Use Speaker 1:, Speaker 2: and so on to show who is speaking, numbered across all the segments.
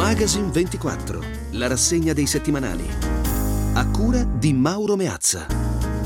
Speaker 1: Magazine 24, la rassegna dei settimanali. A cura di Mauro Meazza.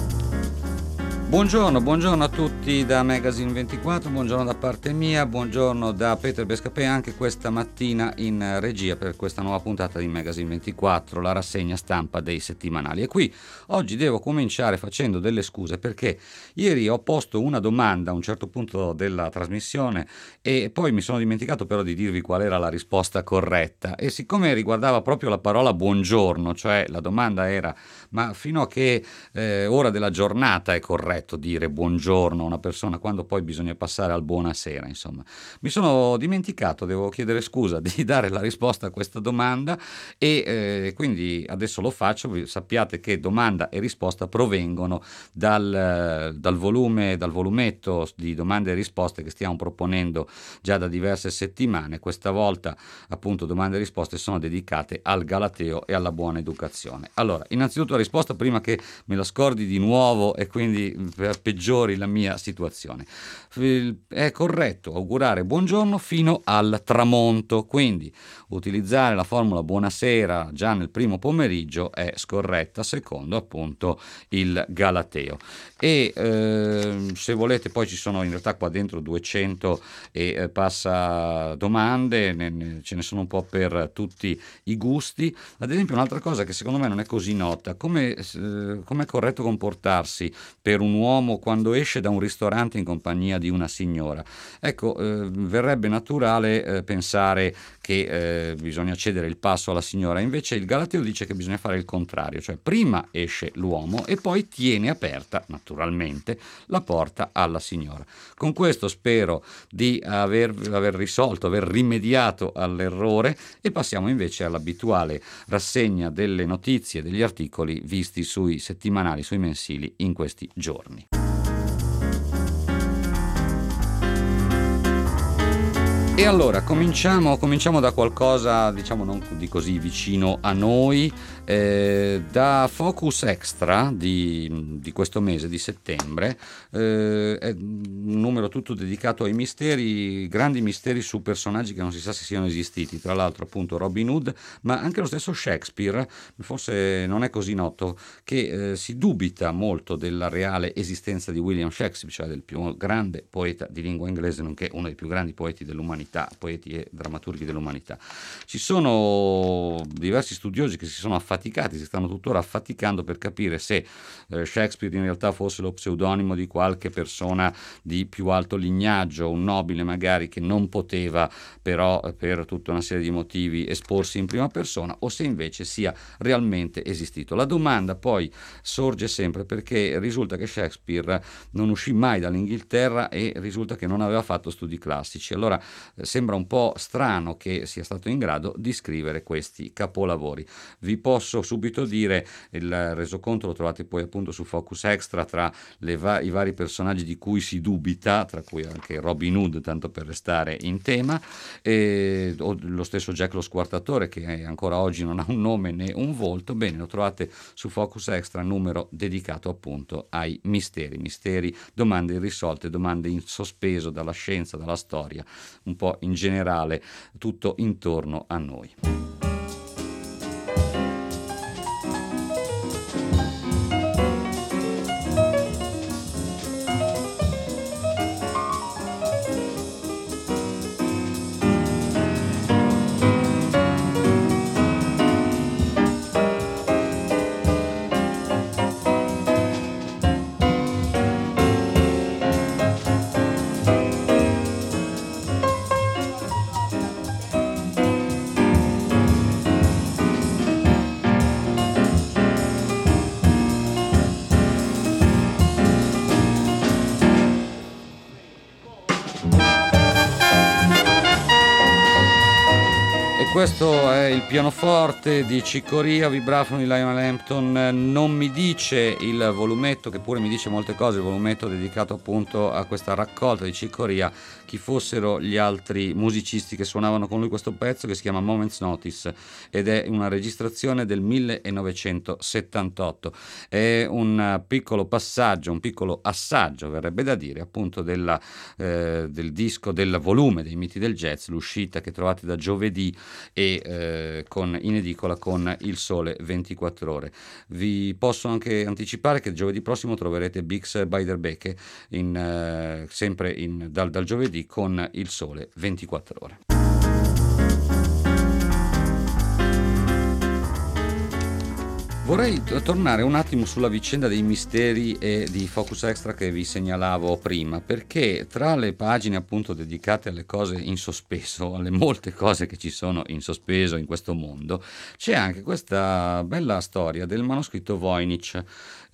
Speaker 2: Buongiorno a tutti da Magazine 24, buongiorno da parte mia, buongiorno da Peter Bescapè anche questa mattina in regia per questa nuova puntata di Magazine 24, la rassegna stampa dei settimanali. E qui oggi devo cominciare facendo delle scuse perché ieri ho posto una domanda a un certo punto della trasmissione e poi mi sono dimenticato però di dirvi qual era la risposta corretta, e siccome riguardava proprio la parola buongiorno, cioè la domanda era: ma fino a che ora della giornata è corretto dire buongiorno a una persona, quando poi bisogna passare al buonasera, insomma. Mi sono dimenticato, devo chiedere scusa, di dare la risposta a questa domanda e quindi adesso lo faccio. Sappiate che domanda e risposta provengono dal volumetto di domande e risposte che stiamo proponendo già da diverse settimane. Questa volta appunto domande e risposte sono dedicate al Galateo e alla buona educazione. Allora, innanzitutto la risposta, prima che me la scordi di nuovo e quindi peggiori la mia situazione. È corretto augurare buongiorno fino al tramonto, quindi utilizzare la formula buonasera già nel primo pomeriggio è scorretta secondo appunto il Galateo. E se volete poi ci sono in realtà qua dentro 200 e passa domande, ce ne sono un po' per tutti i gusti. Ad esempio un'altra cosa che secondo me non è così nota: come è corretto comportarsi per un uomo quando esce da un ristorante in compagnia di una signora. Ecco, verrebbe naturale pensare che bisogna cedere il passo alla signora, invece il Galateo dice che bisogna fare il contrario, cioè prima esce l'uomo e poi tiene aperta naturalmente la porta alla signora. Con questo spero di aver risolto, aver rimediato all'errore, e passiamo invece all'abituale rassegna delle notizie, degli articoli visti sui settimanali, sui mensili in questi giorni. E allora cominciamo da qualcosa, diciamo, non di così vicino a noi, da Focus Extra di questo mese di settembre. È un numero tutto dedicato ai misteri, grandi misteri su personaggi che non si sa se siano esistiti, tra l'altro appunto Robin Hood, ma anche lo stesso Shakespeare. Forse non è così noto che si dubita molto della reale esistenza di William Shakespeare, cioè del più grande poeta di lingua inglese, nonché uno dei più grandi poeti dell'umanità, poeti e drammaturghi dell'umanità. Ci sono diversi studiosi che si sono affaticati, si stanno tuttora affaticando per capire se Shakespeare in realtà fosse lo pseudonimo di qualche persona di più alto lignaggio, un nobile magari che non poteva però per tutta una serie di motivi esporsi in prima persona, o se invece sia realmente esistito. La domanda poi sorge sempre perché risulta che Shakespeare non uscì mai dall'Inghilterra e risulta che non aveva fatto studi classici. Allora sembra un po' strano che sia stato in grado di scrivere questi capolavori. Vi posso subito dire, il resoconto lo trovate poi appunto su Focus Extra, tra i vari personaggi di cui si dubita, tra cui anche Robin Hood, tanto per restare in tema, o lo stesso Jack lo Squartatore, che ancora oggi non ha un nome né un volto. Bene, lo trovate su Focus Extra, numero dedicato appunto ai misteri, domande irrisolte, domande in sospeso dalla scienza, dalla storia, un po' in generale tutto intorno a noi. Questo è il pianoforte di Cicoria, vibrafono di Lionel Hampton. Non mi dice il volumetto, che pure mi dice molte cose, il volumetto dedicato appunto a questa raccolta di Cicoria, chi fossero gli altri musicisti che suonavano con lui questo pezzo, che si chiama Moment's Notice ed è una registrazione del 1978. È un piccolo passaggio, un piccolo assaggio, verrebbe da dire, appunto del disco, del volume dei Miti del Jazz, l'uscita che trovate da giovedì e in edicola con Il Sole 24 Ore. Vi posso anche anticipare che giovedì prossimo troverete Bix Beiderbecke sempre dal giovedì con Il Sole 24 Ore. Vorrei tornare un attimo sulla vicenda dei misteri e di Focus Extra che vi segnalavo prima, perché tra le pagine appunto dedicate alle cose in sospeso, alle molte cose che ci sono in sospeso in questo mondo, c'è anche questa bella storia del manoscritto Voynich.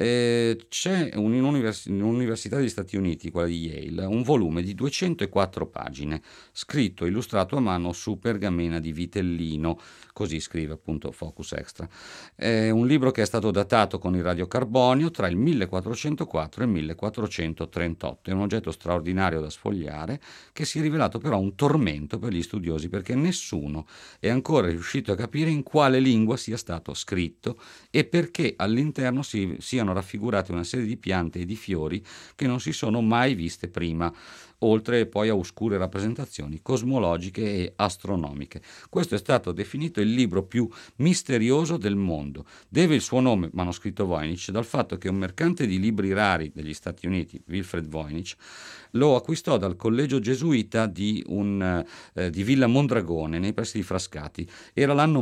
Speaker 2: C'è in un'università degli Stati Uniti, quella di Yale, un volume di 204 pagine, scritto e illustrato a mano su pergamena di vitellino, così scrive appunto Focus Extra. È un libro che è stato datato con il radiocarbonio tra il 1404 e il 1438. È un oggetto straordinario da sfogliare che si è rivelato però un tormento per gli studiosi, perché nessuno è ancora riuscito a capire in quale lingua sia stato scritto e perché all'interno siano raffigurate una serie di piante e di fiori che non si sono mai viste prima, oltre poi a oscure rappresentazioni cosmologiche e astronomiche. Questo è stato definito il libro più misterioso del mondo. Deve il suo nome, manoscritto Voynich, dal fatto che un mercante di libri rari degli Stati Uniti, Wilfred Voynich, lo acquistò dal collegio gesuita di Villa Mondragone, nei pressi di Frascati. Era l'anno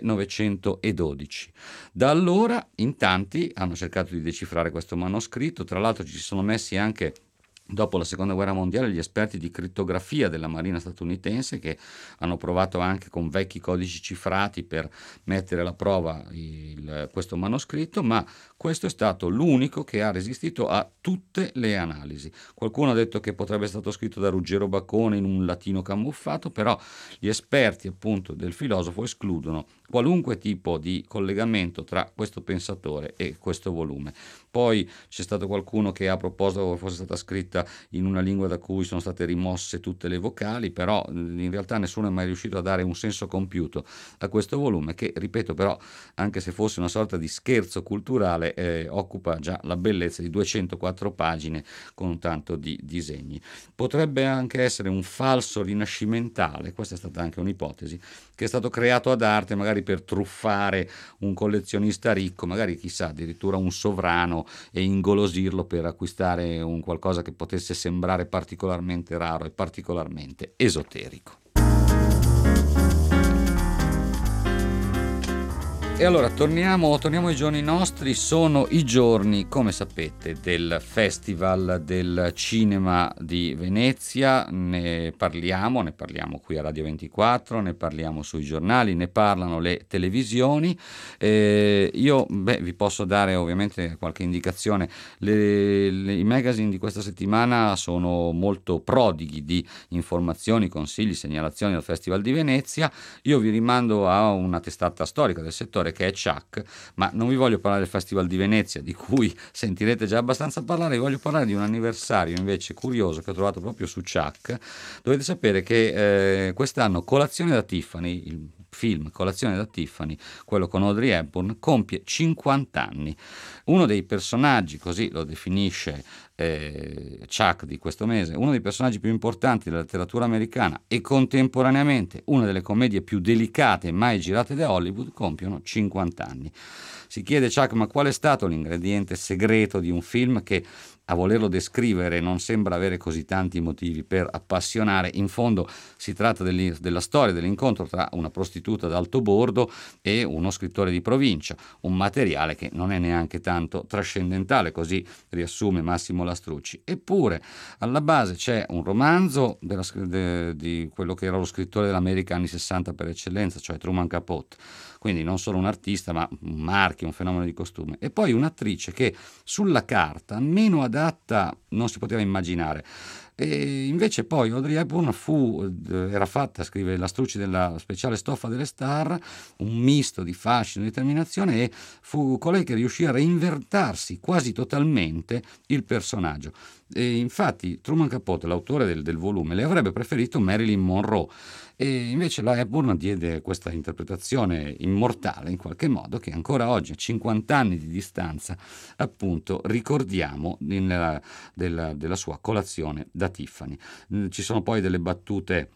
Speaker 2: 1912. Da allora in tanti hanno cercato di decifrare questo manoscritto. Tra l'altro ci sono messi anche, dopo la seconda guerra mondiale, gli esperti di crittografia della marina statunitense, che hanno provato anche con vecchi codici cifrati per mettere alla prova questo manoscritto, ma questo è stato l'unico che ha resistito a tutte le analisi. Qualcuno ha detto che potrebbe essere stato scritto da Ruggero Bacone in un latino camuffato, però gli esperti appunto del filosofo escludono qualunque tipo di collegamento tra questo pensatore e questo volume. Poi c'è stato qualcuno che ha proposto che fosse stata scritta in una lingua da cui sono state rimosse tutte le vocali, però in realtà nessuno è mai riuscito a dare un senso compiuto a questo volume che, ripeto, però, anche se fosse una sorta di scherzo culturale, occupa già la bellezza di 204 pagine con tanto di disegni. Potrebbe anche essere un falso rinascimentale, questa è stata anche un'ipotesi, che è stato creato ad arte magari per truffare un collezionista ricco, magari chissà addirittura un sovrano, e ingolosirlo per acquistare un qualcosa che potesse sembrare particolarmente raro e particolarmente esoterico. E allora torniamo ai giorni nostri. Sono i giorni, come sapete, del Festival del Cinema di Venezia. Ne parliamo qui a Radio 24, ne parliamo sui giornali, ne parlano le televisioni. Io vi posso dare ovviamente qualche indicazione. I magazine di questa settimana sono molto prodighi di informazioni, consigli, segnalazioni al Festival di Venezia. Io vi rimando a una testata storica del settore che è Chuck, ma non vi voglio parlare del Festival di Venezia, di cui sentirete già abbastanza parlare. Vi voglio parlare di un anniversario invece curioso che ho trovato proprio su Chuck. Dovete sapere che quest'anno Colazione da Tiffany, il film Colazione da Tiffany, quello con Audrey Hepburn, compie 50 anni. Uno dei personaggi, così lo definisce Chuck di questo mese, uno dei personaggi più importanti della letteratura americana e contemporaneamente una delle commedie più delicate mai girate da Hollywood, compiono 50 anni. Si chiede Chuck, ma qual è stato l'ingrediente segreto di un film che, a volerlo descrivere, non sembra avere così tanti motivi per appassionare? In fondo si tratta della storia dell'incontro tra una prostituta d'alto bordo e uno scrittore di provincia, un materiale che non è neanche tanto trascendentale, così riassume Massimo Lastrucci. Eppure alla base c'è un romanzo di quello che era lo scrittore dell'America anni 60 per eccellenza, cioè Truman Capote, quindi non solo un artista ma un marchio, un fenomeno di costume, e poi un'attrice che sulla carta meno adatta non si poteva immaginare. E invece poi Audrey Hepburn era fatta, scrive Lastrucci, della speciale stoffa delle star, un misto di fascino e determinazione, e fu colei che riuscì a reinventarsi quasi totalmente il personaggio. E infatti Truman Capote, l'autore del volume, le avrebbe preferito Marilyn Monroe, e invece la Hepburn diede questa interpretazione immortale in qualche modo, che ancora oggi, a 50 anni di distanza, appunto ricordiamo della sua Colazione da Tiffany. Ci sono poi delle battute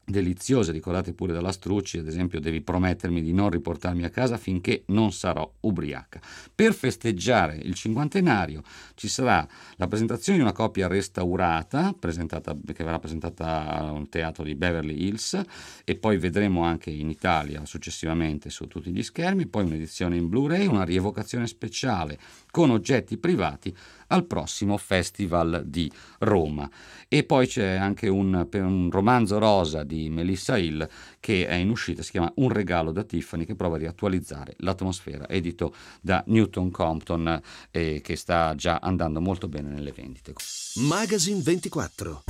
Speaker 2: deliziose. Ricordate pure dalla Strucci, ad esempio: devi promettermi di non riportarmi a casa finché non sarò ubriaca. Per festeggiare il cinquantenario ci sarà la presentazione di una copia restaurata che verrà presentata al teatro di Beverly Hills, e poi vedremo anche in Italia successivamente su tutti gli schermi, poi un'edizione in Blu-ray, una rievocazione speciale con oggetti privati al prossimo Festival di Roma. E poi c'è anche un romanzo rosa di Melissa Hill che è in uscita, si chiama Un regalo da Tiffany, che prova a riattualizzare l'atmosfera, edito da Newton Compton, e che sta già andando molto bene nelle vendite.
Speaker 1: Magazine 24.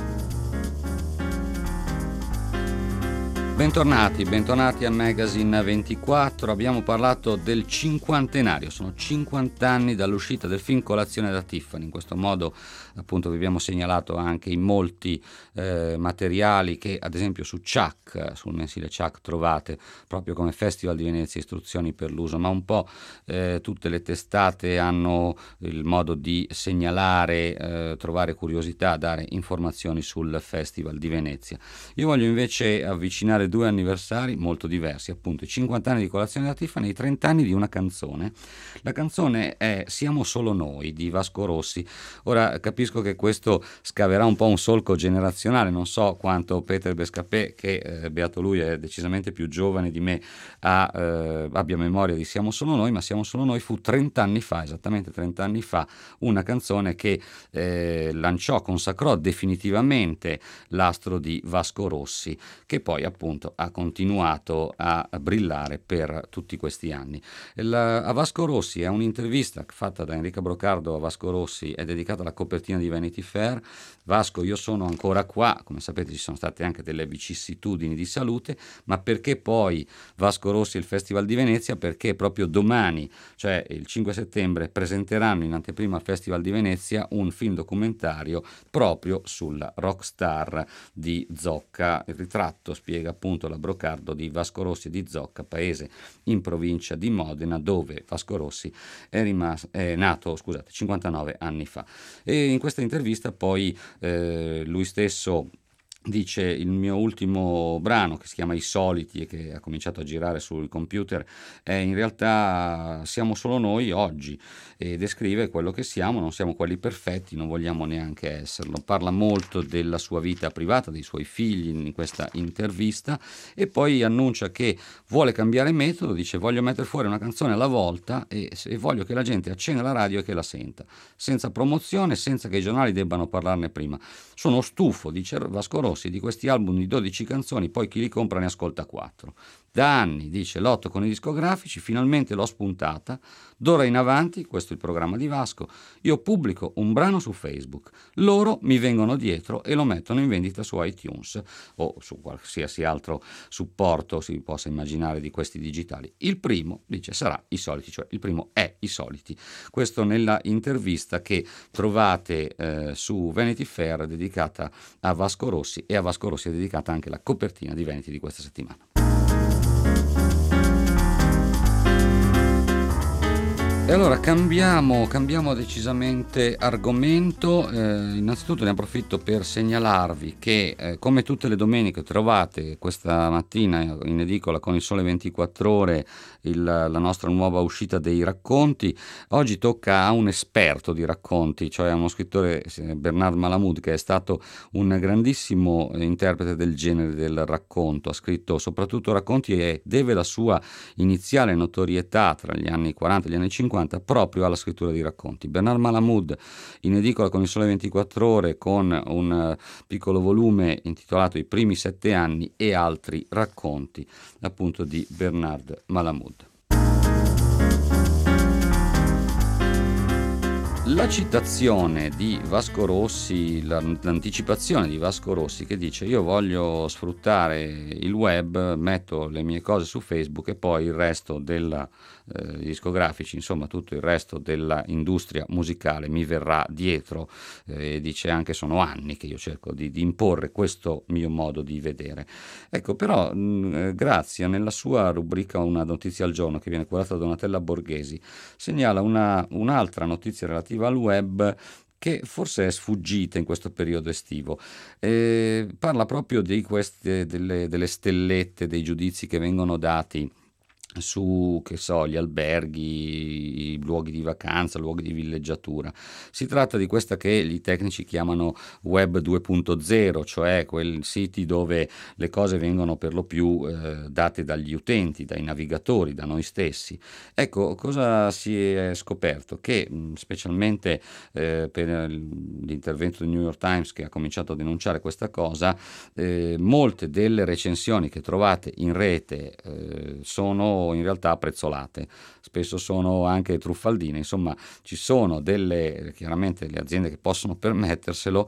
Speaker 2: Bentornati a Magazine 24. Abbiamo parlato del cinquantenario, sono 50 anni dall'uscita del film Colazione da Tiffany. In questo modo, appunto, vi abbiamo segnalato anche in molti materiali che, ad esempio, sul mensile Chuck, trovate proprio come Festival di Venezia istruzioni per l'uso, ma un po' tutte le testate hanno il modo di segnalare, trovare curiosità, dare informazioni sul Festival di Venezia. Io voglio invece avvicinare due anniversari molto diversi, appunto i 50 anni di Colazione da Tiffany e i 30 anni di una canzone. La canzone è Siamo solo noi di Vasco Rossi. Ora capisco che questo scaverà un po' un solco generazionale, non so quanto Peter Bescapè, che beato lui è decisamente più giovane di me, abbia memoria di Siamo solo noi, ma Siamo solo noi fu 30 anni fa, esattamente 30 anni fa, una canzone che consacrò definitivamente l'astro di Vasco Rossi, che poi appunto ha continuato a brillare per tutti questi anni. A Vasco Rossi è un'intervista fatta da Enrica Brocardo a Vasco Rossi, è dedicata alla copertina di Vanity Fair. Vasco, io sono ancora qua, come sapete ci sono state anche delle vicissitudini di salute, ma perché poi Vasco Rossi e il Festival di Venezia? Perché proprio domani, cioè il 5 settembre, presenteranno in anteprima al Festival di Venezia un film documentario proprio sulla rockstar di Zocca. Il ritratto, spiega appunto la Brocardo, di Vasco Rossi di Zocca, paese in provincia di Modena, dove Vasco Rossi è nato 59 anni fa. E in questa intervista poi lui stesso dice: il mio ultimo brano, che si chiama I Soliti e che ha cominciato a girare sul computer, è in realtà Siamo solo noi oggi, e descrive quello che siamo. Non siamo quelli perfetti, non vogliamo neanche esserlo. Parla molto della sua vita privata, dei suoi figli in questa intervista, e poi annuncia che vuole cambiare metodo. Dice: voglio mettere fuori una canzone alla volta e voglio che la gente accenda la radio e che la senta, senza promozione, senza che i giornali debbano parlarne prima. Sono stufo, dice Vasco Rossi, di questi album di 12 canzoni, poi chi li compra ne ascolta 4. Da anni, dice, lotto con i discografici, finalmente l'ho spuntata. D'ora in avanti, questo è il programma di Vasco, io pubblico un brano su Facebook, loro mi vengono dietro e lo mettono in vendita su iTunes o su qualsiasi altro supporto si possa immaginare di questi digitali. Il primo, dice, sarà I Soliti, cioè il primo è I Soliti. Questo nella intervista che trovate su Vanity Fair, dedicata a Vasco Rossi, e a Vasco Rossi è dedicata anche la copertina di Vanity di questa settimana. E allora cambiamo decisamente argomento. Innanzitutto ne approfitto per segnalarvi che come tutte le domeniche trovate questa mattina in edicola con Il Sole 24 Ore la nostra nuova uscita dei racconti. Oggi tocca a un esperto di racconti, cioè a uno scrittore, Bernard Malamud, che è stato un grandissimo interprete del genere del racconto. Ha scritto soprattutto racconti e deve la sua iniziale notorietà tra gli anni 40 e gli anni 50 proprio alla scrittura di racconti. Bernard Malamud in edicola con Il Sole 24 Ore con un piccolo volume intitolato I primi 7 anni e altri racconti, appunto, di Bernard Malamud. La citazione di Vasco Rossi, l'anticipazione di Vasco Rossi, che dice: io voglio sfruttare il web, metto le mie cose su Facebook e poi il resto della discografici, insomma tutto il resto della industria musicale mi verrà dietro. Dice anche: sono anni che io cerco di imporre questo mio modo di vedere. Ecco, però Grazia, nella sua rubrica Una notizia al giorno, che viene curata da Donatella Borghesi, segnala un'altra notizia relativa al web che forse è sfuggita in questo periodo estivo. Parla proprio delle stellette, dei giudizi che vengono dati su, che so, gli alberghi, i luoghi di vacanza, luoghi di villeggiatura. Si tratta di questa che gli tecnici chiamano Web 2.0, cioè quei siti dove le cose vengono per lo più date dagli utenti, dai navigatori, da noi stessi. Ecco, cosa si è scoperto? Che specialmente per l'intervento del New York Times, che ha cominciato a denunciare questa cosa, molte delle recensioni che trovate in rete sono in realtà prezzolate, spesso sono anche truffaldine. Insomma, ci sono chiaramente le aziende che possono permetterselo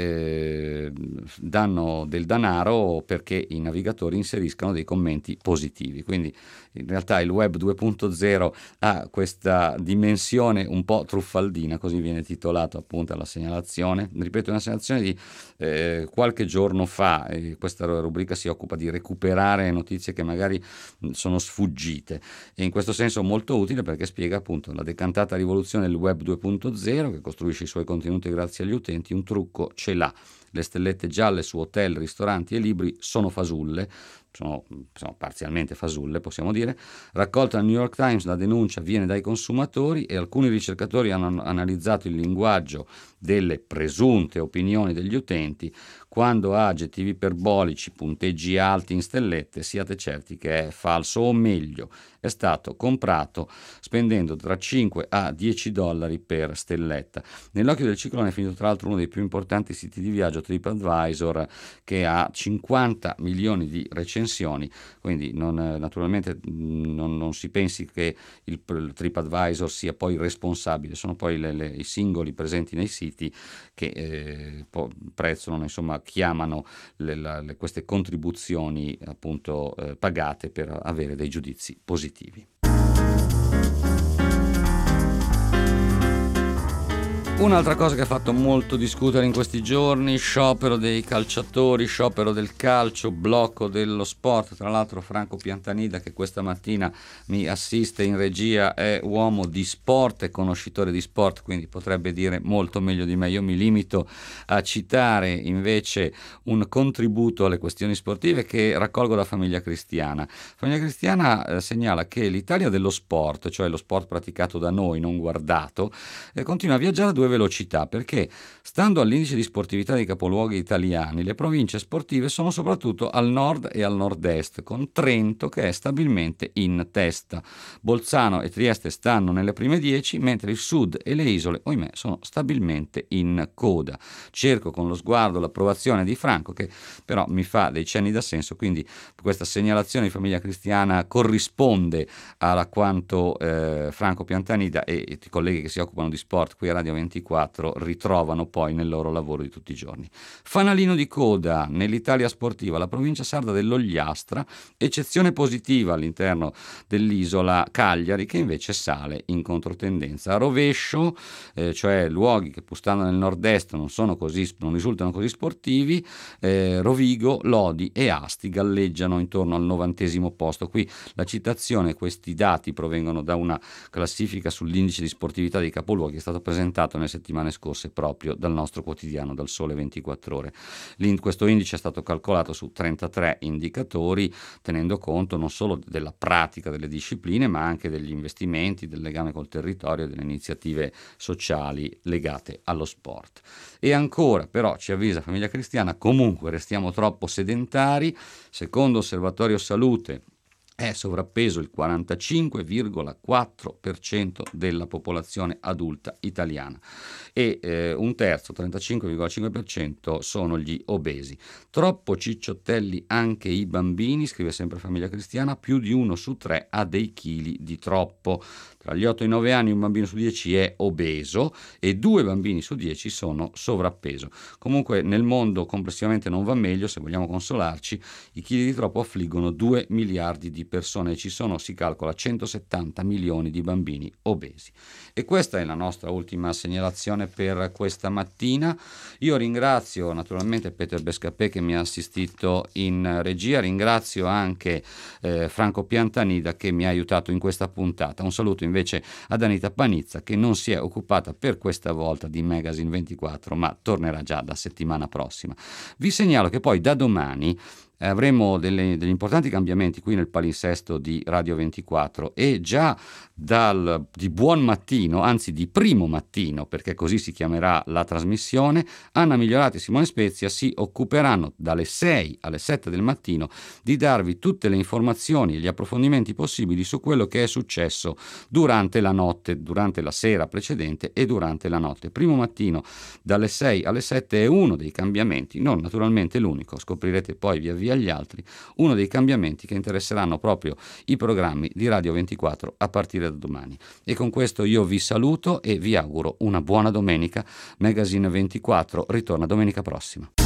Speaker 2: danno del denaro perché i navigatori inseriscano dei commenti positivi. Quindi in realtà il Web 2.0 ha questa dimensione un po' truffaldina, così viene titolato appunto alla segnalazione. Ripeto, è una segnalazione di qualche giorno fa. Questa rubrica si occupa di recuperare notizie che magari sono sfuggite, e in questo senso molto utile perché spiega appunto la decantata rivoluzione del Web 2.0 che costruisce i suoi contenuti grazie agli utenti. Un trucco ce l'ha: le stellette gialle su hotel, ristoranti e libri sono fasulle, sono parzialmente fasulle, possiamo dire. Raccolta dal New York Times, la denuncia viene dai consumatori e alcuni ricercatori hanno analizzato il linguaggio delle presunte opinioni degli utenti. Quando ha aggettivi iperbolici, punteggi alti in stellette, siate certi che è falso, o meglio, è stato comprato spendendo tra 5 a 10 dollari per stelletta. Nell'occhio del ciclone è finito tra l'altro uno dei più importanti siti di viaggio, TripAdvisor, che ha 50 milioni di recensioni, quindi naturalmente non si pensi che il TripAdvisor sia poi responsabile, sono poi i singoli presenti nei siti che prezzolano, insomma, chiamano queste contribuzioni appunto pagate per avere dei giudizi positivi. Un'altra cosa che ha fatto molto discutere in questi giorni: sciopero dei calciatori, sciopero del calcio, blocco dello sport. Tra l'altro Franco Piantanida, che questa mattina mi assiste in regia, è uomo di sport, è conoscitore di sport, quindi potrebbe dire molto meglio di me. Io mi limito a citare invece un contributo alle questioni sportive che raccolgo da Famiglia Cristiana. Famiglia Cristiana segnala che l'Italia dello sport, cioè lo sport praticato da noi, non guardato, continua a viaggiare a due velocità, perché stando all'indice di sportività dei capoluoghi italiani, le province sportive sono soprattutto al nord e al nord-est, con Trento che è stabilmente in testa. Bolzano e Trieste stanno nelle prime 10, mentre il sud e le isole, ohimè, sono stabilmente in coda. Cerco con lo sguardo l'approvazione di Franco, che però mi fa dei cenni d'assenso, quindi questa segnalazione di Famiglia Cristiana corrisponde a quanto Franco Piantanida e i colleghi che si occupano di sport qui a Radio 24 ritrovano poi nel loro lavoro di tutti i giorni. Fanalino di coda nell'Italia sportiva la provincia sarda dell'Ogliastra, eccezione positiva all'interno dell'isola Cagliari, che invece sale in controtendenza. A rovescio, cioè luoghi che stando nel nord-est non risultano così sportivi, Rovigo, Lodi e Asti galleggiano intorno al 90° posto. Qui la citazione, questi dati provengono da una classifica sull'indice di sportività dei capoluoghi che è stato presentato nelle settimane scorse proprio dal nostro quotidiano, dal Sole 24 Ore. Questo indice è stato calcolato su 33 indicatori, tenendo conto non solo della pratica delle discipline, ma anche degli investimenti, del legame col territorio e delle iniziative sociali legate allo sport. E ancora, però, ci avvisa Famiglia Cristiana, comunque restiamo troppo sedentari. Secondo Osservatorio Salute è sovrappeso il 45,4% della popolazione adulta italiana e un terzo, 35,5%, sono gli obesi. Troppo cicciottelli anche i bambini, scrive sempre Famiglia Cristiana, più di 1 su 3 ha dei chili di troppo. Tra gli 8 e i 9 anni un bambino su 10 è obeso e 2 bambini su 10 sono sovrappeso. Comunque nel mondo complessivamente non va meglio, se vogliamo consolarci. I chili di troppo affliggono 2 miliardi di persone e ci sono, si calcola, 170 milioni di bambini obesi. E questa è la nostra ultima segnalazione per questa mattina. Io ringrazio naturalmente Peter Bescapè che mi ha assistito in regia, ringrazio anche Franco Piantanida che mi ha aiutato in questa puntata. Un saluto invece ad Anita Panizza, che non si è occupata per questa volta di Magazine 24, ma tornerà già da settimana prossima. Vi segnalo che poi da domani avremo degli importanti cambiamenti qui nel palinsesto di Radio 24 e già di buon mattino, anzi di primo mattino, perché così si chiamerà la trasmissione, Anna Migliorati e Simone Spezia si occuperanno dalle 6 alle 7 del mattino di darvi tutte le informazioni e gli approfondimenti possibili su quello che è successo durante la notte, durante la sera precedente e durante la notte. Primo mattino dalle 6 alle 7 è uno dei cambiamenti, non naturalmente l'unico, scoprirete poi via via gli altri, uno dei cambiamenti che interesseranno proprio i programmi di Radio 24 a partire da domani. E con questo io vi saluto e vi auguro una buona domenica. Magazine 24 ritorna domenica prossima.